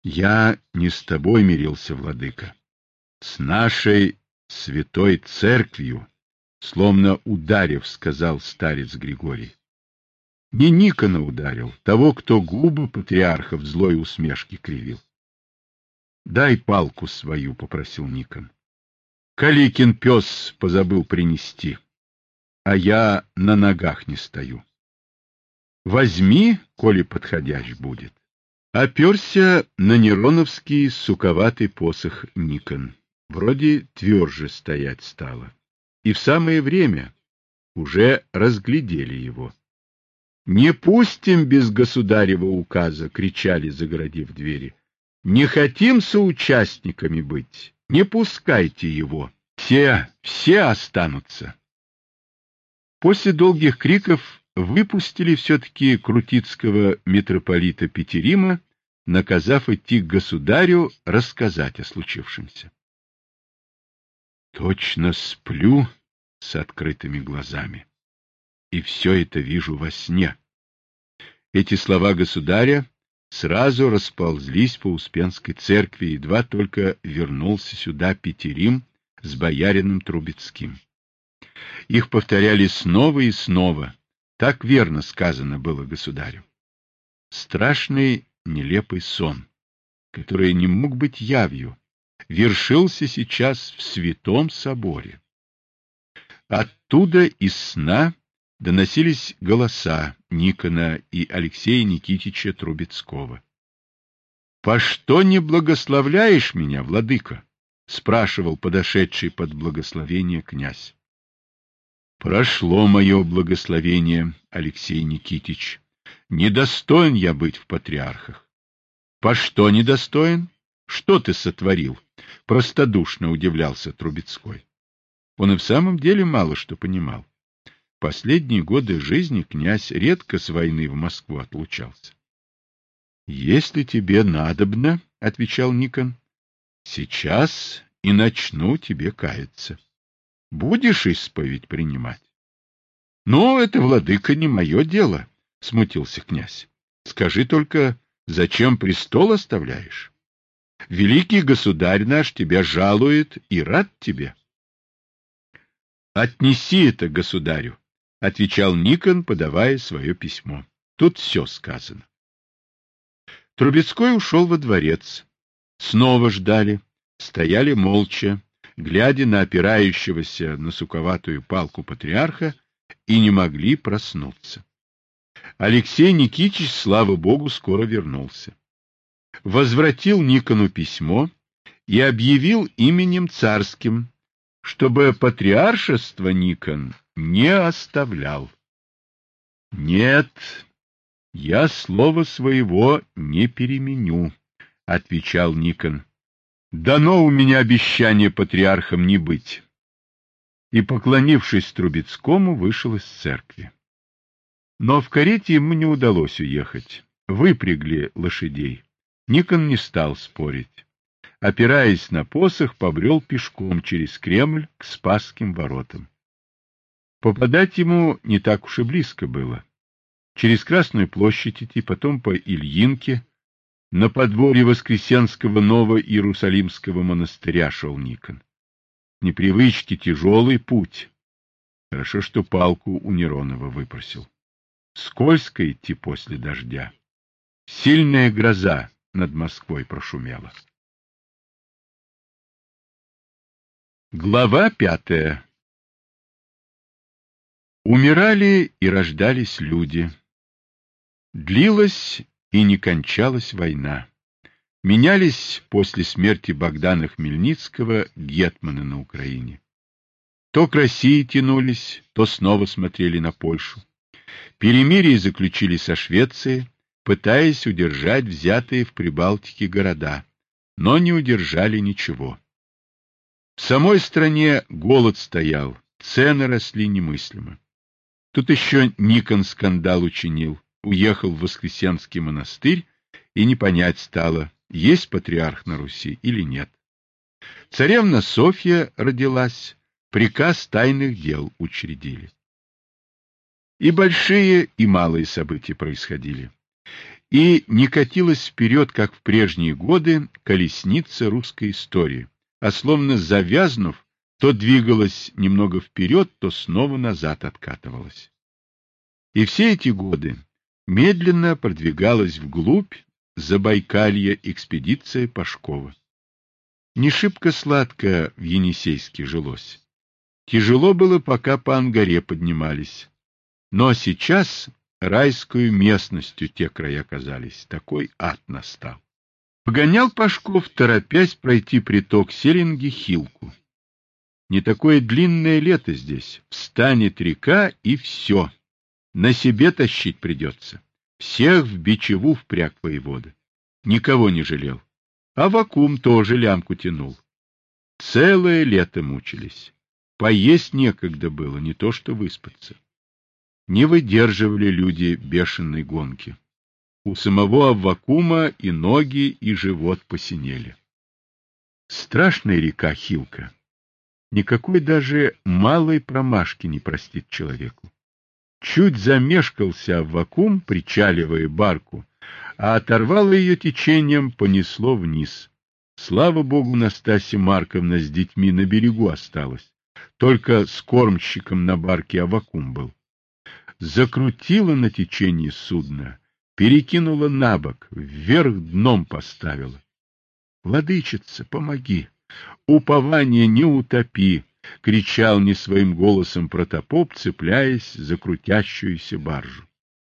Я не с тобой мирился, владыка, с нашей святой церковью, словно ударив, сказал старец Григорий. Не Никона ударил, того, кто губы патриарха в злой усмешке кривил. — Дай палку свою, — попросил Никон. Каликин пес позабыл принести, а я на ногах не стою. Возьми, коли подходящ будет. Оперся на нероновский суковатый посох Никон. Вроде тверже стоять стало. И в самое время уже разглядели его. «Не пустим без государева указа!» — кричали, загородив двери. «Не хотим соучастниками быть! Не пускайте его! Все останутся!» После долгих криков выпустили все-таки крутицкого митрополита Петерима, наказав идти к государю рассказать о случившемся. «Точно сплю с открытыми глазами, и все это вижу во сне». Эти слова государя сразу расползлись по Успенской церкви, едва только вернулся сюда Петерим с боярином Трубецким. Их повторяли снова и снова, так верно сказано было государю. Страшный, нелепый сон, который не мог быть явью, вершился сейчас в Святом соборе. Оттуда из сна доносились голоса Никона и Алексея Никитича Трубецкого. — По что не благословляешь меня, владыка? — спрашивал подошедший под благословение князь. — Прошло мое благословение, Алексей Никитич. Недостоин я быть в патриархах. — По что недостоин? Что ты сотворил? — простодушно удивлялся Трубецкой. Он и в самом деле мало что понимал. Последние годы жизни князь редко с войны в Москву отлучался. — Если тебе надобно, — отвечал Никон, — сейчас и начну тебе каяться. Будешь исповедь принимать? — Ну, это, владыка, не мое дело, — смутился князь. — Скажи только, зачем престол оставляешь? Великий государь наш тебя жалует и рад тебе. — Отнеси это государю, — отвечал Никон, подавая свое письмо. Тут все сказано. Трубецкой ушел во дворец. Снова ждали, стояли молча, глядя на опирающегося на суковатую палку патриарха, и не могли проснуться. Алексей Никитич, слава богу, скоро вернулся. Возвратил Никону письмо и объявил именем царским, чтобы патриаршество Никон не оставлял. — Нет, я слова своего не переменю, — отвечал Никон. — Дано у меня обещание патриархом не быть. И, поклонившись Трубецкому, вышел из церкви. Но в карете ему не удалось уехать. Выпрягли лошадей. Никон не стал спорить. Опираясь на посох, побрел пешком через Кремль к Спасским воротам. Попадать ему не так уж и близко было. Через Красную площадь идти, потом по Ильинке, на подворье Воскресенского Ново-Иерусалимского монастыря шел Никон. Непривычки тяжелый путь. Хорошо, что палку у Неронова выпросил. Скользко идти после дождя. Сильная гроза над Москвой прошумела. Глава 5. Умирали и рождались люди. Длилась и не кончалась война. Менялись после смерти Богдана Хмельницкого гетманы на Украине. То к России тянулись, то снова смотрели на Польшу. Перемирие заключили со Швецией, пытаясь удержать взятые в Прибалтике города, но не удержали ничего. В самой стране голод стоял, цены росли немыслимо. Тут еще Никон скандал учинил, уехал в Воскресенский монастырь, и не понять стало, есть патриарх на Руси или нет. Царевна Софья родилась, приказ тайных дел учредили. И большие, и малые события происходили. и не катилась вперед, как в прежние годы, колесница русской истории, а словно завязнув, то двигалась немного вперед, то снова назад откатывалась. И все эти годы медленно продвигалась вглубь Забайкалья экспедиция Пашкова. Не шибко сладко в Енисейске жилось. Тяжело было, пока по Ангаре поднимались. Но сейчас райскую местностью те края казались. Такой ад настал. Погонял Пашков, торопясь пройти приток Серинги-Хилку. Не такое длинное лето здесь. Встанет река, и все. На себе тащить придется. Всех в бичеву впряг воевода. Никого не жалел. А Аввакум тоже лямку тянул. Целое лето мучились. Поесть некогда было, не то что выспаться. Не выдерживали люди бешеной гонки. У самого Аввакума и ноги, и живот посинели. Страшная река Хилка. Никакой даже малой промашки не простит человеку. Чуть замешкался Аввакум, причаливая барку, а оторвало ее течением, понесло вниз. Слава богу, Настасья Марковна с детьми на берегу осталась. Только с кормщиком на барке Аввакум был. Закрутила на течении судно, перекинула на бок, вверх дном поставила. «Владычица, помоги! Упование не утопи!» — кричал не своим голосом протопоп, цепляясь за крутящуюся баржу.